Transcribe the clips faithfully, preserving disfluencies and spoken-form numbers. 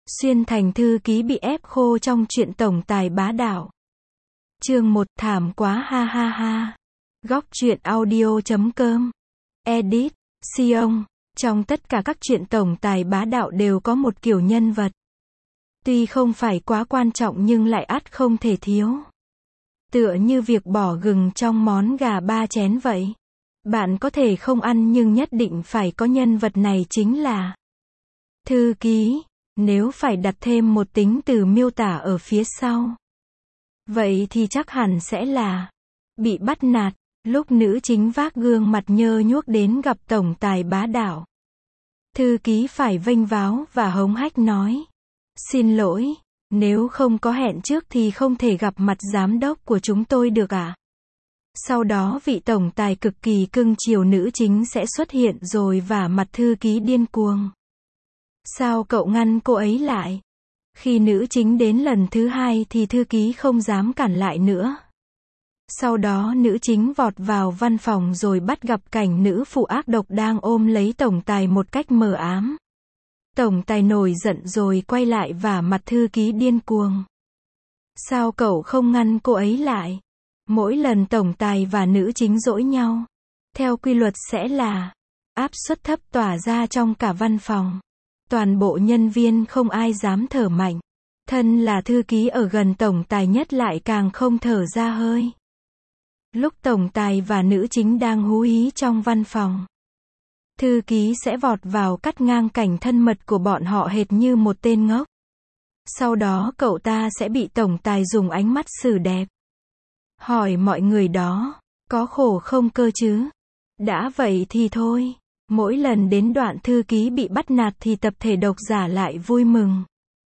Xuyên thành thư ký bị ép khô trong chuyện tổng tài bá đạo. Chương một, thảm quá ha ha ha. Góc truyện audio chấm com. Edit, Sion. Trong tất cả các chuyện tổng tài bá đạo đều có một kiểu nhân vật. Tuy không phải quá quan trọng nhưng lại ắt không thể thiếu. Tựa như việc bỏ gừng trong món gà ba chén vậy. Bạn có thể không ăn nhưng nhất định phải có nhân vật này, chính là thư ký. Nếu phải đặt thêm một tính từ miêu tả ở phía sau, vậy thì chắc hẳn sẽ là bị bắt nạt. Lúc nữ chính vác gương mặt nhơ nhuốc đến gặp tổng tài bá đạo, thư ký phải vênh váo và hống hách nói: "Xin lỗi, nếu không có hẹn trước thì không thể gặp mặt giám đốc của chúng tôi được ạ." À? Sau đó vị tổng tài cực kỳ cưng chiều nữ chính sẽ xuất hiện rồi vả mặt thư ký điên cuồng: "Sao cậu ngăn cô ấy lại?" Khi nữ chính đến lần thứ hai thì thư ký không dám cản lại nữa. Sau đó nữ chính vọt vào văn phòng rồi bắt gặp cảnh nữ phụ ác độc đang ôm lấy tổng tài một cách mờ ám. Tổng tài nổi giận rồi quay lại vả mặt thư ký điên cuồng: "Sao cậu không ngăn cô ấy lại?" Mỗi lần tổng tài và nữ chính dỗi nhau, theo quy luật sẽ là áp suất thấp tỏa ra trong cả văn phòng. Toàn bộ nhân viên không ai dám thở mạnh. Thân là thư ký ở gần tổng tài nhất lại càng không thở ra hơi. Lúc tổng tài và nữ chính đang hú hí trong văn phòng, thư ký sẽ vọt vào cắt ngang cảnh thân mật của bọn họ hệt như một tên ngốc. Sau đó cậu ta sẽ bị tổng tài dùng ánh mắt xử đẹp. Hỏi mọi người đó, có khổ không cơ chứ? Đã vậy thì thôi. Mỗi lần đến đoạn thư ký bị bắt nạt thì tập thể độc giả lại vui mừng.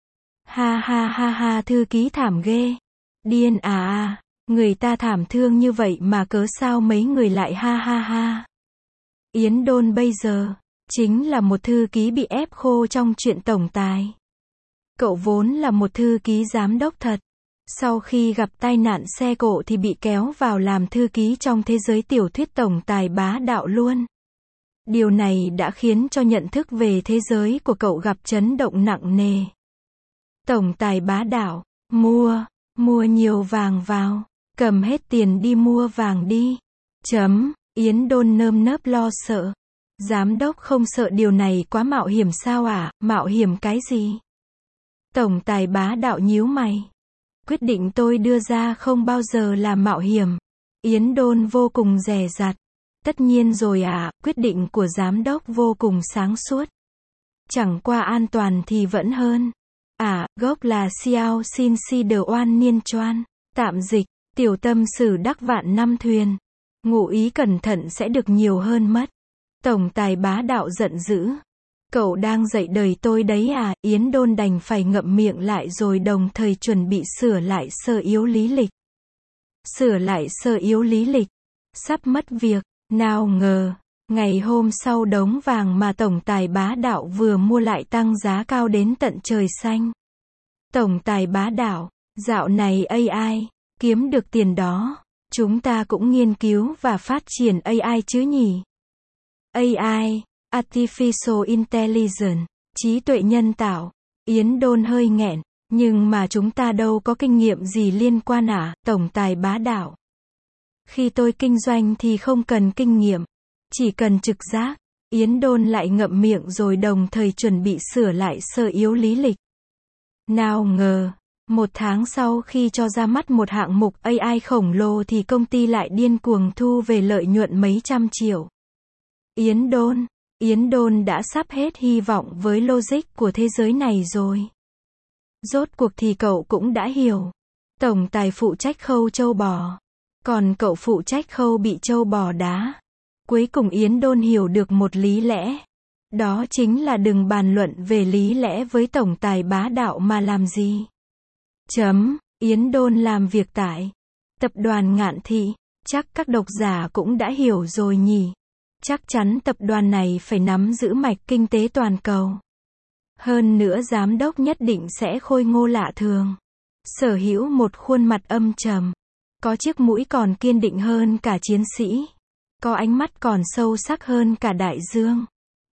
Ha ha ha ha, thư ký thảm ghê. Điên à à, người ta thảm thương như vậy mà cớ sao mấy người lại ha ha ha. Yến Đôn bây giờ chính là một thư ký bị ép khô trong chuyện tổng tài. Cậu vốn là một thư ký giám đốc thật. Sau khi gặp tai nạn xe cộ thì bị kéo vào làm thư ký trong thế giới tiểu thuyết tổng tài bá đạo luôn. Điều này đã khiến cho nhận thức về thế giới của cậu gặp chấn động nặng nề. Tổng tài bá đạo, mua, mua nhiều vàng vào, cầm hết tiền đi mua vàng đi. Chấm, Yến Đôn nơm nớp lo sợ. Giám đốc không sợ điều này quá mạo hiểm sao à, mạo hiểm cái gì? Tổng tài bá đạo nhíu mày. Quyết định tôi đưa ra không bao giờ là mạo hiểm. Yến Đôn vô cùng dè dặt. Tất nhiên rồi ạ, à, quyết định của giám đốc vô cùng sáng suốt. Chẳng qua an toàn thì vẫn hơn. À, gốc là Xiao Xin Si De Oan Niên Choan. Tạm dịch, tiểu tâm sử đắc vạn năm thuyền. Ngụ ý cẩn thận sẽ được nhiều hơn mất. Tổng tài bá đạo giận dữ. Cậu đang dạy đời tôi đấy à? Yến Đôn đành phải ngậm miệng lại rồi đồng thời chuẩn bị sửa lại sơ yếu lý lịch. Sửa lại sơ yếu lý lịch. Sắp mất việc. Nào ngờ, ngày hôm sau đống vàng mà tổng tài bá đạo vừa mua lại tăng giá cao đến tận trời xanh. Tổng tài bá đạo, dạo này a i, kiếm được tiền đó, chúng ta cũng nghiên cứu và phát triển a i chứ nhỉ? a i, Artificial Intelligence, trí tuệ nhân tạo. Yến Đôn hơi nghẹn, nhưng mà chúng ta đâu có kinh nghiệm gì liên quan à, tổng tài bá đạo. Khi tôi kinh doanh thì không cần kinh nghiệm, chỉ cần trực giác. Yến Đôn lại ngậm miệng rồi đồng thời chuẩn bị sửa lại sơ yếu lý lịch. Nào ngờ, một tháng sau khi cho ra mắt một hạng mục a i khổng lồ thì công ty lại điên cuồng thu về lợi nhuận mấy trăm triệu. Yến Đôn, Yến Đôn đã sắp hết hy vọng với logic của thế giới này rồi. Rốt cuộc thì cậu cũng đã hiểu. Tổng tài phụ trách khâu trâu bò, còn cậu phụ trách khâu bị trâu bò đá. Cuối cùng Yến Đôn hiểu được một lý lẽ. Đó chính là đừng bàn luận về lý lẽ với tổng tài bá đạo mà làm gì. Chấm, Yến Đôn làm việc tại tập đoàn Ngạn Thị. Chắc các độc giả cũng đã hiểu rồi nhỉ. Chắc chắn tập đoàn này phải nắm giữ mạch kinh tế toàn cầu. Hơn nữa giám đốc nhất định sẽ khôi ngô lạ thường. Sở hữu một khuôn mặt âm trầm. Có chiếc mũi còn kiên định hơn cả chiến sĩ. Có ánh mắt còn sâu sắc hơn cả đại dương.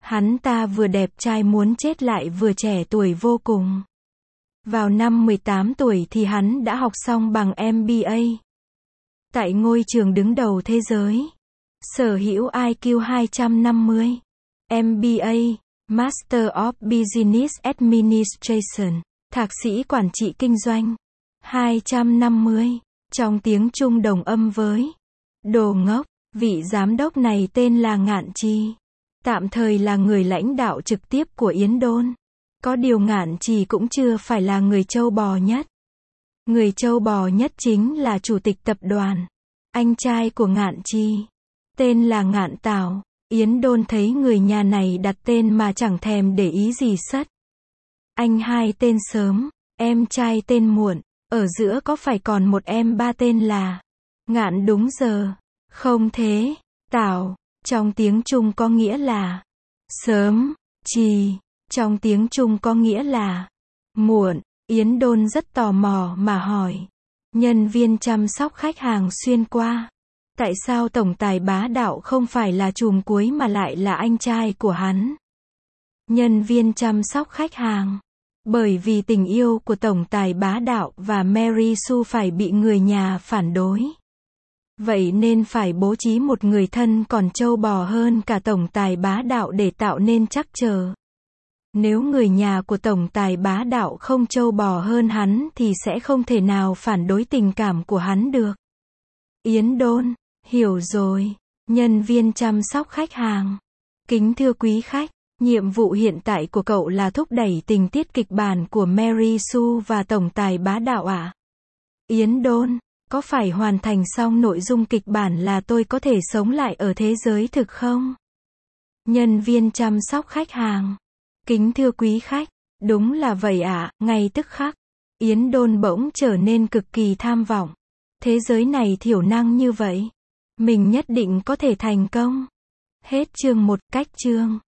Hắn ta vừa đẹp trai muốn chết lại vừa trẻ tuổi vô cùng. Vào năm mười tám tuổi thì hắn đã học xong bằng em bê a. Tại ngôi trường đứng đầu thế giới. Sở hữu i kiu hai trăm năm mươi. em bê a, Master of Business Administration, thạc sĩ quản trị kinh doanh. hai trăm năm mươi. Trong tiếng Trung đồng âm với đồ ngốc, vị giám đốc này tên là Ngạn Trì. Tạm thời là người lãnh đạo trực tiếp của Yến Đôn. Có điều Ngạn Trì cũng chưa phải là người trâu bò nhất. Người trâu bò nhất chính là chủ tịch tập đoàn. Anh trai của Ngạn Trì. Tên là Ngạn Tảo. Yến Đôn thấy người nhà này đặt tên mà chẳng thèm để ý gì sất. Anh hai tên sớm, em trai tên muộn. Ở giữa có phải còn một em ba tên là Ngạn đúng giờ. Không thế. Tảo, trong tiếng Trung có nghĩa là sớm. Trì, trong tiếng Trung có nghĩa là muộn. Yến Đôn rất tò mò mà hỏi. Nhân viên chăm sóc khách hàng xuyên qua. Tại sao tổng tài Bá Đạo không phải là trùm cuối mà lại là anh trai của hắn? Nhân viên chăm sóc khách hàng. Bởi vì tình yêu của tổng tài Bá Đạo và Mary Sue phải bị người nhà phản đối. Vậy nên phải bố trí một người thân còn trâu bò hơn cả tổng tài Bá Đạo để tạo nên trắc trở. Nếu người nhà của tổng tài Bá Đạo không trâu bò hơn hắn thì sẽ không thể nào phản đối tình cảm của hắn được. Yến Đôn, hiểu rồi. Nhân viên chăm sóc khách hàng. Kính thưa quý khách, nhiệm vụ hiện tại của cậu là thúc đẩy tình tiết kịch bản của Mary Sue và tổng tài Bá Đạo ạ. À? Yến Đôn, có phải hoàn thành xong nội dung kịch bản là tôi có thể sống lại ở thế giới thực không? Nhân viên chăm sóc khách hàng. Kính thưa quý khách, đúng là vậy ạ, à, ngay tức khắc. Yến Đôn bỗng trở nên cực kỳ tham vọng. Thế giới này thiểu năng như vậy. Mình nhất định có thể thành công. Hết chương một, cách chương.